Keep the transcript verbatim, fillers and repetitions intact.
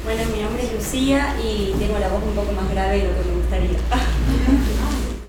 Bueno, mi nombre es Lucía y tengo la voz un poco más grave de lo que me gustaría.